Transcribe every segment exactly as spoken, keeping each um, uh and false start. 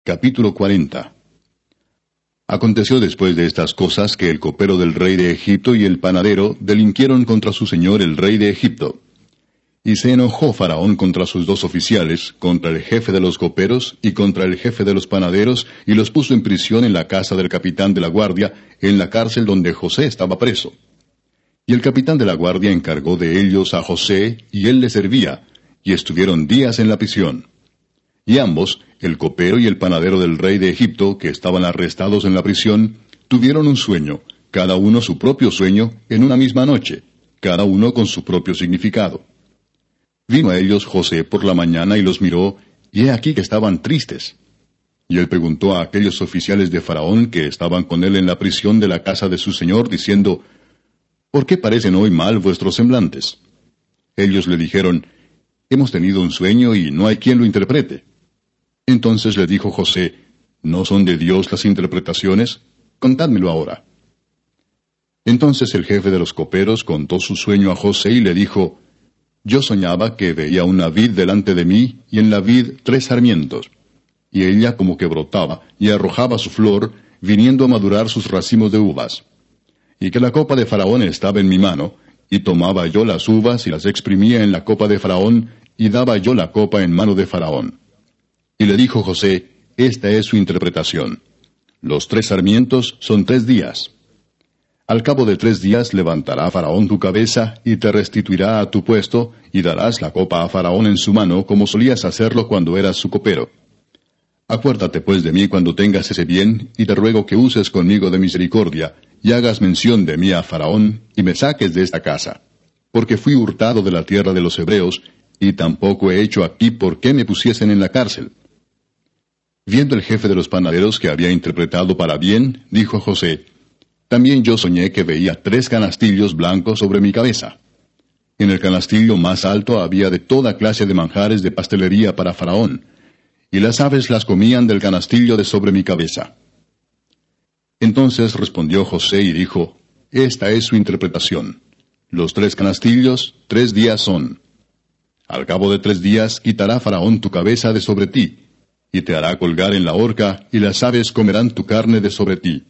Capítulo cuarenta. Aconteció después de estas cosas que el copero del rey de Egipto y el panadero delinquieron contra su señor el rey de Egipto. Y se enojó Faraón contra sus dos oficiales, contra el jefe de los coperos y contra el jefe de los panaderos, y los puso en prisión en la casa del capitán de la guardia, en la cárcel donde José estaba preso. Y el capitán de la guardia encargó de ellos a José, y él le servía, y estuvieron días en la prisión. Y ambos, el copero y el panadero del rey de Egipto, que estaban arrestados en la prisión, tuvieron un sueño, cada uno su propio sueño, en una misma noche, cada uno con su propio significado. Vino a ellos José por la mañana y los miró, y he aquí que estaban tristes. Y él preguntó a aquellos oficiales de Faraón que estaban con él en la prisión de la casa de su señor, diciendo, ¿por qué parecen hoy mal vuestros semblantes? Ellos le dijeron, hemos tenido un sueño y no hay quien lo interprete. Entonces le dijo José, ¿no son de Dios las interpretaciones? Contádmelo ahora. Entonces el jefe de los coperos contó su sueño a José y le dijo, yo soñaba que veía una vid delante de mí, y en la vid tres sarmientos. Y ella como que brotaba, y arrojaba su flor, viniendo a madurar sus racimos de uvas. Y que la copa de Faraón estaba en mi mano, y tomaba yo las uvas y las exprimía en la copa de Faraón, y daba yo la copa en mano de Faraón. Y le dijo José, esta es su interpretación. Los tres sarmientos son tres días. Al cabo de tres días levantará Faraón tu cabeza, y te restituirá a tu puesto, y darás la copa a Faraón en su mano, como solías hacerlo cuando eras su copero. Acuérdate pues de mí cuando tengas ese bien, y te ruego que uses conmigo de misericordia, y hagas mención de mí a Faraón, y me saques de esta casa. Porque fui hurtado de la tierra de los hebreos, y tampoco he hecho aquí por qué me pusiesen en la cárcel. Viendo el jefe de los panaderos que había interpretado para bien, dijo a José, también yo soñé que veía tres canastillos blancos sobre mi cabeza. En el canastillo más alto había de toda clase de manjares de pastelería para Faraón, y las aves las comían del canastillo de sobre mi cabeza. Entonces respondió José y dijo, esta es su interpretación. Los tres canastillos, tres días son. Al cabo de tres días quitará Faraón tu cabeza de sobre ti, y te hará colgar en la horca, y las aves comerán tu carne de sobre ti.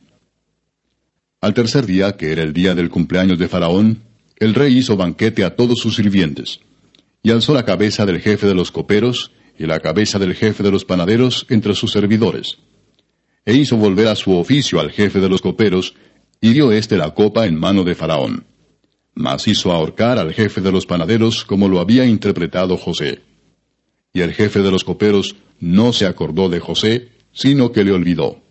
Al tercer día, que era el día del cumpleaños de Faraón, el rey hizo banquete a todos sus sirvientes, y alzó la cabeza del jefe de los coperos, y la cabeza del jefe de los panaderos entre sus servidores. E hizo volver a su oficio al jefe de los coperos, y dio éste la copa en mano de Faraón. Mas hizo ahorcar al jefe de los panaderos como lo había interpretado José. Y el jefe de los coperos no se acordó de José, sino que le olvidó.